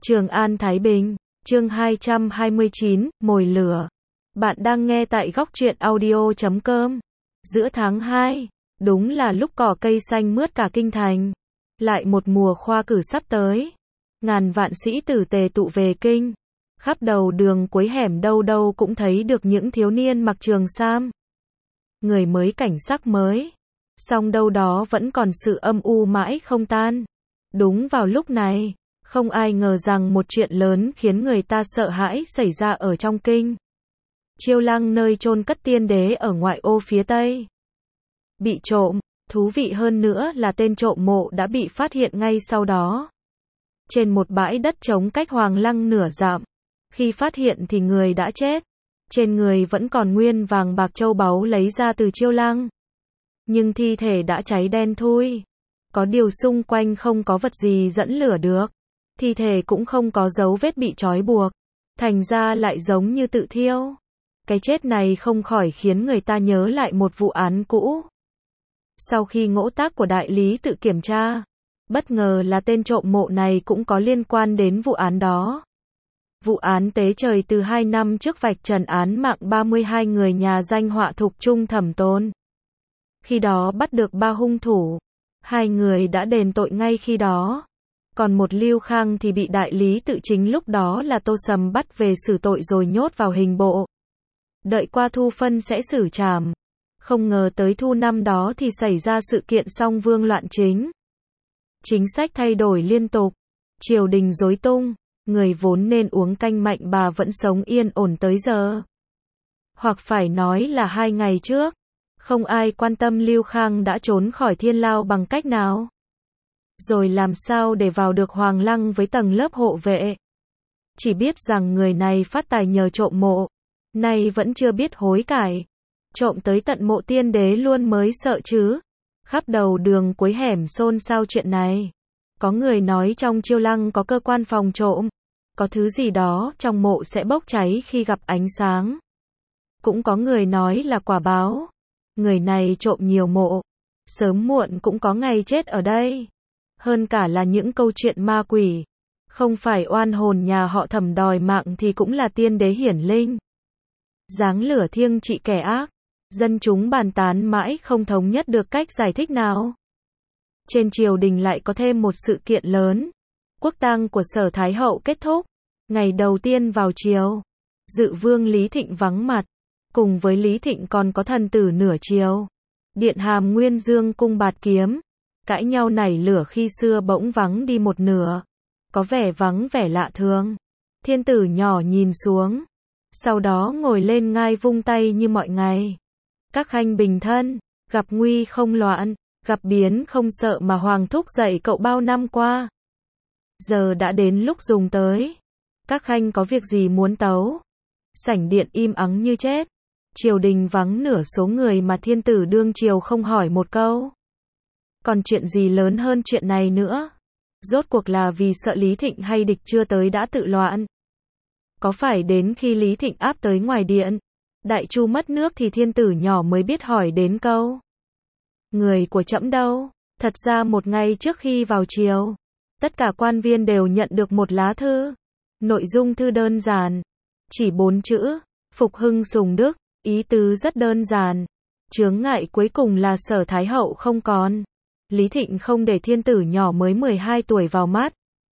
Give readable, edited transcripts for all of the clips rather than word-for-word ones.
Trường An Thái Bình, chương 229, mồi lửa. Bạn đang nghe tại góc truyện audio.com. Giữa tháng 2, đúng là lúc cỏ cây xanh mướt cả kinh thành. Lại một mùa khoa cử sắp tới. Ngàn vạn sĩ tử tề tụ về kinh. Khắp đầu đường cuối hẻm đâu đâu cũng thấy được những thiếu niên mặc trường sam. Người mới cảnh sắc mới. Song đâu đó vẫn còn sự âm u mãi không tan. Đúng vào lúc này, không ai ngờ rằng một chuyện lớn khiến người ta sợ hãi xảy ra ở trong kinh. Chiêu Lăng, nơi chôn cất tiên đế ở ngoại ô phía tây, bị trộm. Thú vị hơn nữa là tên trộm mộ đã bị phát hiện ngay sau đó. Trên một bãi đất trống cách Hoàng Lăng nửa dặm. Khi phát hiện thì người đã chết. Trên người vẫn còn nguyên vàng bạc châu báu lấy ra từ Chiêu Lăng. Nhưng thi thể đã cháy đen thui. Có điều xung quanh không có vật gì dẫn lửa được. Thi thể cũng không có dấu vết bị trói buộc. Thành ra lại giống như tự thiêu. Cái chết này không khỏi khiến người ta nhớ lại một vụ án cũ. Sau khi ngỗ tác của đại lý tự kiểm tra, bất ngờ là tên trộm mộ này cũng có liên quan đến vụ án đó. Vụ án tế trời từ 2 năm trước vạch trần án mạng 32 người nhà danh họa thục Trung Thẩm Tôn. Khi đó bắt được 3 hung thủ. 2 người đã đền tội ngay khi đó. Còn một Lưu Khang thì bị đại lý tự chính lúc đó là Tô Sầm bắt về xử tội rồi nhốt vào hình bộ. Đợi qua thu phân sẽ xử trảm. Không ngờ tới thu năm đó thì xảy ra sự kiện Song Vương loạn chính. Chính sách thay đổi liên tục. Triều đình rối tung. Người vốn nên uống canh Mạnh Bà vẫn sống yên ổn tới giờ. Hoặc phải nói là 2 ngày trước. Không ai quan tâm Lưu Khang đã trốn khỏi thiên lao bằng cách nào. Rồi làm sao để vào được Hoàng Lăng với tầng lớp hộ vệ. Chỉ biết rằng người này phát tài nhờ trộm mộ. Nay vẫn chưa biết hối cải. Trộm tới tận mộ tiên đế luôn mới sợ chứ. Khắp đầu đường cuối hẻm xôn xao chuyện này. Có người nói trong Chiêu Lăng có cơ quan phòng trộm. Có thứ gì đó trong mộ sẽ bốc cháy khi gặp ánh sáng. Cũng có người nói là quả báo. Người này trộm nhiều mộ. Sớm muộn cũng có ngày chết ở đây. Hơn cả là những câu chuyện ma quỷ. Không phải oan hồn nhà họ Thẩm đòi mạng thì cũng là tiên đế hiển linh. Giáng lửa thiêng trị kẻ ác. Dân chúng bàn tán mãi không thống nhất được cách giải thích nào. Trên triều đình lại có thêm một sự kiện lớn. Quốc tang của Sở Thái Hậu kết thúc. Ngày đầu tiên vào triều, Dự Vương Lý Thịnh vắng mặt. Cùng với Lý Thịnh còn có thần tử nửa triều. Điện Hàm Nguyên Dương cung Bạt Kiếm. Cãi nhau nảy lửa khi xưa bỗng vắng đi một nửa. Có vẻ vắng vẻ lạ thường. Thiên tử nhỏ nhìn xuống. Sau đó ngồi lên ngai vung tay như mọi ngày. Các khanh bình thân. Gặp nguy không loạn. Gặp biến không sợ mà Hoàng thúc dạy cậu bao năm qua. Giờ đã đến lúc dùng tới. Các khanh có việc gì muốn tấu. Sảnh điện im ắng như chết. Triều đình vắng nửa số người mà thiên tử đương triều không hỏi một câu. Còn chuyện gì lớn hơn chuyện này nữa? Rốt cuộc là vì sợ Lý Thịnh hay địch chưa tới đã tự loạn? Có phải đến khi Lý Thịnh áp tới ngoài điện, đại chu mất nước thì thiên tử nhỏ mới biết hỏi đến câu. Người của trẫm đâu? Thật ra một ngày trước khi vào triều, tất cả quan viên đều nhận được một lá thư. Nội dung thư đơn giản. Chỉ 4 chữ. Phục hưng sùng đức. Ý tứ rất đơn giản. Chướng ngại cuối cùng là Sở Thái Hậu không còn. Lý Thịnh không để thiên tử nhỏ mới 12 tuổi vào mắt.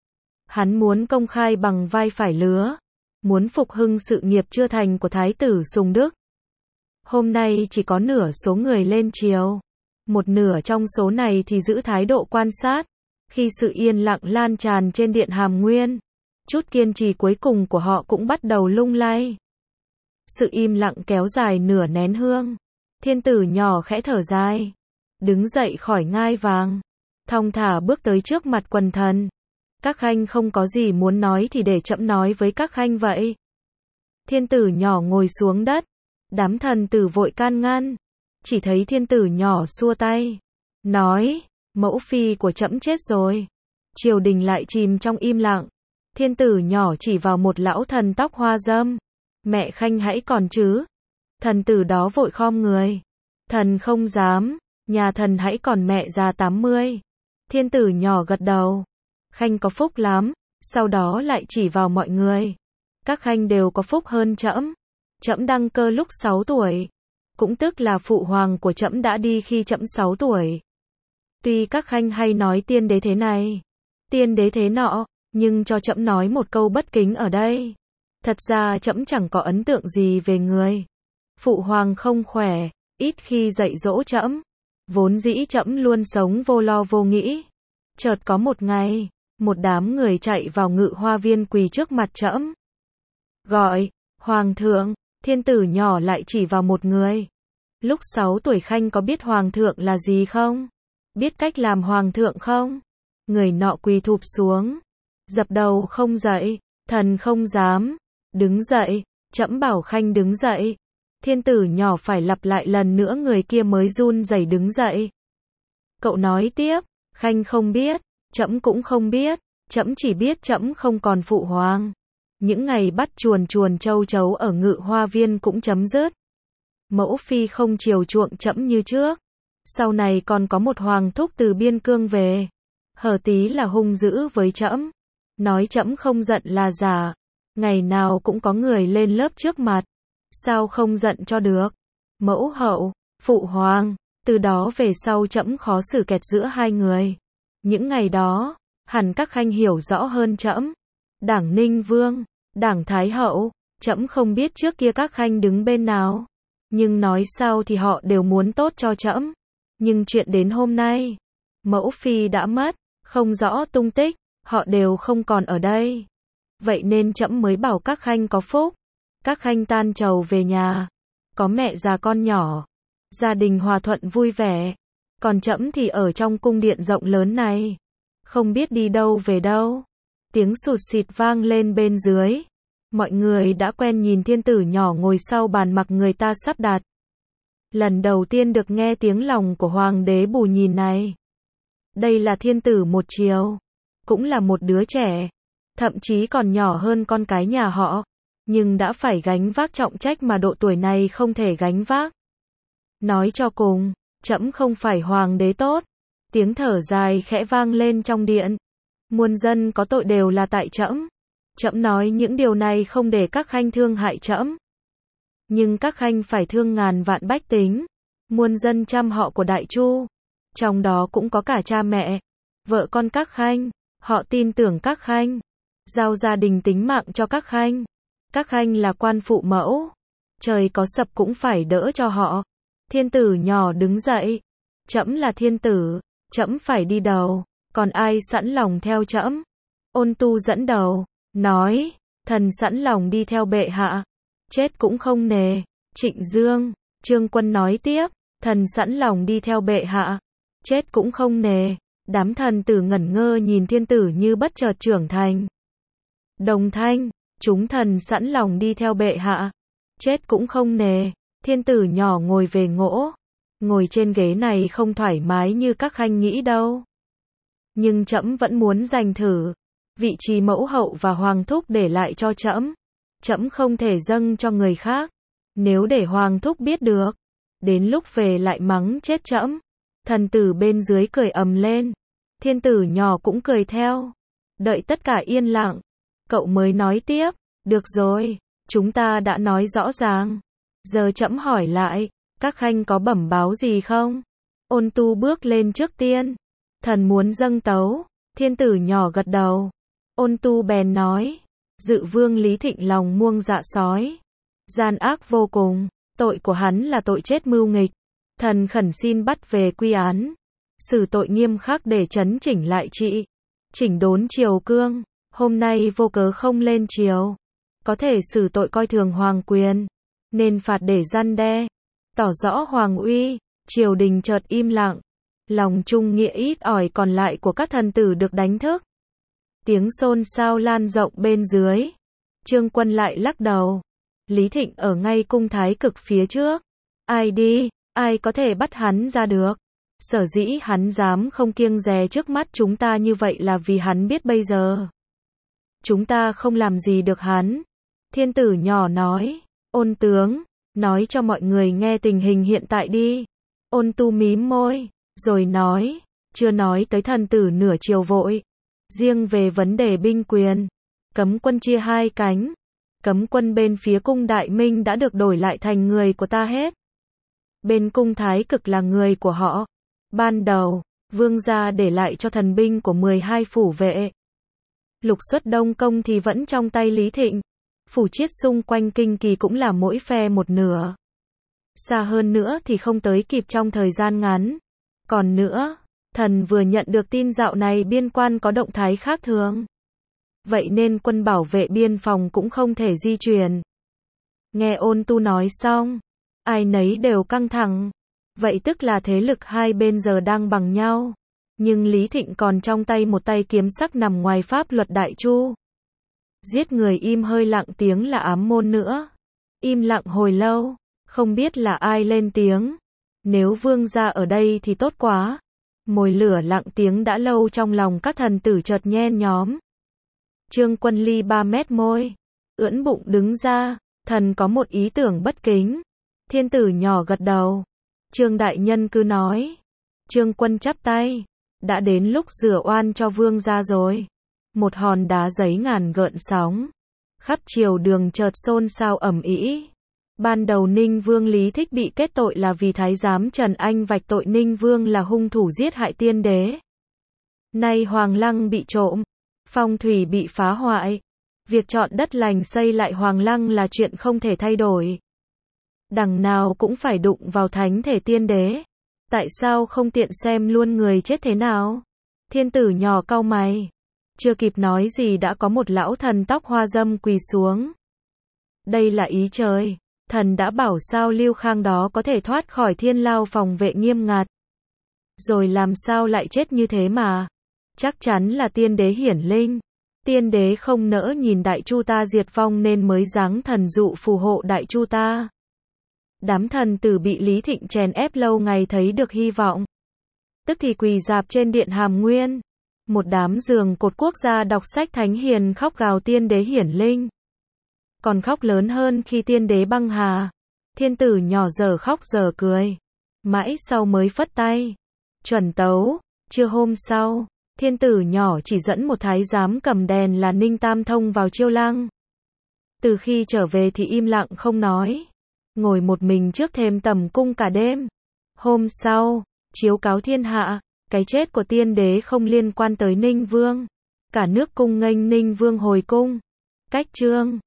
Hắn muốn công khai bằng vai phải lứa. Muốn phục hưng sự nghiệp chưa thành của Thái tử Sùng Đức. Hôm nay chỉ có nửa số người lên triều. Một nửa trong số này thì giữ thái độ quan sát. Khi sự yên lặng lan tràn trên điện Hàm Nguyên, chút kiên trì cuối cùng của họ cũng bắt đầu lung lay. Sự im lặng kéo dài nửa nén hương. Thiên tử nhỏ khẽ thở dài. Đứng dậy khỏi ngai vàng. Thong thả bước tới trước mặt quần thần. Các khanh không có gì muốn nói thì để trẫm nói với các khanh vậy. Thiên tử nhỏ ngồi xuống đất. Đám thần tử vội can ngăn. Chỉ thấy thiên tử nhỏ xua tay. Nói, mẫu phi của trẫm chết rồi. Triều đình lại chìm trong im lặng. Thiên tử nhỏ chỉ vào một lão thần tóc hoa râm. Mẹ khanh hãy còn chứ. Thần tử đó vội khom người. Thần không dám. Nhà thần hãy còn mẹ già 80. Thiên tử nhỏ gật đầu. Khanh có phúc lắm. sau đó lại chỉ vào mọi người. Các khanh đều có phúc hơn trẫm. Trẫm đăng cơ lúc 6 tuổi. Cũng tức là phụ hoàng của trẫm đã đi khi trẫm 6 tuổi. Tuy các khanh hay nói tiên đế thế này, tiên đế thế nọ, nhưng cho trẫm nói một câu bất kính ở đây. Thật ra trẫm chẳng có ấn tượng gì về người. Phụ hoàng không khỏe, ít khi dạy dỗ trẫm. Vốn dĩ trẫm luôn sống vô lo vô nghĩ. Chợt có một ngày, một đám người chạy vào Ngự Hoa Viên quỳ trước mặt trẫm. Gọi, Hoàng thượng, thiên tử nhỏ lại chỉ vào một người. Lúc 6 tuổi khanh có biết Hoàng thượng là gì không? Biết cách làm Hoàng thượng không? Người nọ quỳ thụp xuống. Dập đầu không dậy, thần không dám. Đứng dậy, trẫm bảo khanh đứng dậy. Thiên tử nhỏ phải lặp lại lần nữa người kia mới run rẩy đứng dậy. Cậu nói tiếp, khanh không biết, trẫm cũng không biết, trẫm chỉ biết trẫm không còn phụ hoàng. Những ngày bắt chuồn chuồn châu chấu ở Ngự Hoa Viên cũng chấm dứt. Mẫu phi không chiều chuộng trẫm như trước. Sau này còn có một hoàng thúc từ biên cương về. Hở tí là hung dữ với trẫm. Nói trẫm không giận là giả. Ngày nào cũng có người lên lớp trước mặt. Sao không giận cho được? Mẫu hậu, phụ hoàng, từ đó về sau trẫm khó xử kẹt giữa hai người. Những ngày đó, hẳn các khanh hiểu rõ hơn trẫm. Đảng Ninh Vương, Đảng Thái Hậu, trẫm không biết trước kia các khanh đứng bên nào. Nhưng nói sao thì họ đều muốn tốt cho trẫm. Nhưng chuyện đến hôm nay, mẫu phi đã mất, không rõ tung tích, họ đều không còn ở đây. Vậy nên trẫm mới bảo các khanh có phúc. Các khanh tan trầu về nhà, có mẹ già con nhỏ, gia đình hòa thuận vui vẻ. Còn trẫm thì ở trong cung điện rộng lớn này, không biết đi đâu về đâu. Tiếng sụt xịt vang lên bên dưới. Mọi người đã quen nhìn thiên tử nhỏ ngồi sau bàn mặc người ta sắp đặt. Lần đầu tiên được nghe tiếng lòng của hoàng đế bù nhìn này. Đây là thiên tử một chiều, cũng là một đứa trẻ, thậm chí còn nhỏ hơn con cái nhà họ, nhưng đã phải gánh vác trọng trách mà độ tuổi này không thể gánh vác. Nói cho cùng, trẫm không phải hoàng đế tốt. Tiếng thở dài khẽ vang lên trong điện. Muôn dân có tội đều là tại trẫm. Trẫm nói những điều này không để các khanh thương hại trẫm. Nhưng các khanh phải thương ngàn vạn bách tính, muôn dân trăm họ của Đại Chu. Trong đó cũng có cả cha mẹ, vợ con các khanh. Họ tin tưởng các khanh, giao gia đình tính mạng cho các khanh. Các khanh là quan phụ mẫu, trời có sập cũng phải đỡ cho họ. Thiên tử nhỏ đứng dậy. Trẫm là thiên tử, trẫm phải đi đầu, còn ai sẵn lòng theo trẫm? Ôn Tu dẫn đầu, nói, thần sẵn lòng đi theo bệ hạ, chết cũng không nề. Trịnh Dương, Trương Quân nói tiếp, thần sẵn lòng đi theo bệ hạ, chết cũng không nề. Đám thần tử ngẩn ngơ nhìn thiên tử như bất chợt trưởng thành. Đồng thanh, chúng thần sẵn lòng đi theo bệ hạ, chết cũng không nề. Thiên tử nhỏ ngồi về ngỗ, ngồi trên ghế này không thoải mái như các khanh nghĩ đâu. Nhưng trẫm vẫn muốn giành thử vị trí mẫu hậu và hoàng thúc để lại cho trẫm. Trẫm không thể dâng cho người khác. Nếu để hoàng thúc biết được, đến lúc về lại mắng chết trẫm. Thần tử bên dưới cười ầm lên. Thiên tử nhỏ cũng cười theo. Đợi tất cả yên lặng, cậu mới nói tiếp, được rồi, chúng ta đã nói rõ ràng. Giờ trẫm hỏi lại, các khanh có bẩm báo gì không? Ôn Tu bước lên trước tiên. Thần muốn dâng tấu. Thiên tử nhỏ gật đầu. Ôn Tu bèn nói, Dự vương Lý Thịnh lòng muông dạ sói, gian ác vô cùng, tội của hắn là tội chết mưu nghịch. Thần khẩn xin bắt về quy án, xử tội nghiêm khắc để trấn chỉnh lại trị, chỉnh đốn triều cương. Hôm nay vô cớ không lên triều, có thể xử tội coi thường hoàng quyền, nên phạt để răn đe, tỏ rõ hoàng uy. Triều đình chợt im lặng, lòng trung nghĩa ít ỏi còn lại của các thần tử được đánh thức. Tiếng xôn xao lan rộng bên dưới. Trương Quân lại lắc đầu. Lý Thịnh ở ngay cung thái cực phía trước. Ai đi, ai có thể bắt hắn ra được? Sở dĩ hắn dám không kiêng dè trước mắt chúng ta như vậy là vì hắn biết bây giờ chúng ta không làm gì được hắn. Thiên tử nhỏ nói, Ôn tướng, nói cho mọi người nghe tình hình hiện tại đi. Ôn Tu mím môi, rồi nói, chưa nói tới thần tử nửa chiều vội. Riêng về vấn đề binh quyền, cấm quân chia hai cánh. Cấm quân bên phía cung Đại Minh đã được đổi lại thành người của ta hết. Bên cung Thái Cực là người của họ. Ban đầu, vương gia để lại cho thần binh của 12 phủ vệ. Lục xuất Đông Công thì vẫn trong tay Lý Thịnh. Phủ chiết xung quanh Kinh Kỳ cũng là mỗi phe một nửa. Xa hơn nữa thì không tới kịp trong thời gian ngắn. Còn nữa, thần vừa nhận được tin dạo này biên quan có động thái khác thường. Vậy nên quân bảo vệ biên phòng cũng không thể di chuyển. Nghe Ôn Tu nói xong, ai nấy đều căng thẳng. Vậy tức là thế lực hai bên giờ đang bằng nhau. Nhưng Lý Thịnh còn trong tay một tay kiếm sắc nằm ngoài pháp luật Đại Chu. Giết người im hơi lặng tiếng là ám môn nữa. Im lặng hồi lâu, không biết là ai lên tiếng. Nếu vương gia ở đây thì tốt quá. Mồi lửa lặng tiếng đã lâu trong lòng các thần tử chợt nhen nhóm. Trương Quân Ly 3 mét môi, ưỡn bụng đứng ra, thần có một ý tưởng bất kính. Thiên tử nhỏ gật đầu. Trương đại nhân cứ nói. Trương Quân chắp tay, đã đến lúc rửa oan cho vương gia rồi. Một hòn đá giấy ngàn gợn sóng. Khắp triều đường chợt xôn xao ầm ĩ. Ban đầu Ninh Vương Lý Thích bị kết tội là vì thái giám Trần Anh vạch tội Ninh Vương là hung thủ giết hại tiên đế. Nay Hoàng Lăng bị trộm, phong thủy bị phá hoại. Việc chọn đất lành xây lại Hoàng Lăng là chuyện không thể thay đổi. Đằng nào cũng phải đụng vào thánh thể tiên đế. Tại sao không tiện xem luôn người chết thế nào? Thiên tử nhỏ cau mày. Chưa kịp nói gì đã có một lão thần tóc hoa dâm quỳ xuống. Đây là ý trời. Thần đã bảo sao Lưu Khang đó có thể thoát khỏi thiên lao phòng vệ nghiêm ngặt. Rồi làm sao lại chết như thế mà. Chắc chắn là tiên đế hiển linh. Tiên đế không nỡ nhìn Đại Chu ta diệt vong nên mới giáng thần dụ phù hộ Đại Chu ta. Đám thần tử bị Lý Thịnh chèn ép lâu ngày thấy được hy vọng. Tức thì quỳ rạp trên điện Hàm Nguyên. Một đám giường cột quốc gia đọc sách thánh hiền khóc gào tiên đế hiển linh. Còn khóc lớn hơn khi tiên đế băng hà. Thiên tử nhỏ giờ khóc giờ cười. Mãi sau mới phất tay. Chuẩn tấu. Trưa hôm sau, thiên tử nhỏ chỉ dẫn một thái giám cầm đèn là Ninh Tam Thông vào chiêu lăng. Từ khi trở về thì im lặng không nói. Ngồi một mình trước thềm tầm cung cả đêm. Hôm sau, chiếu cáo thiên hạ, cái chết của tiên đế không liên quan tới Ninh Vương. Cả nước cung nghênh Ninh Vương hồi cung. Cách chương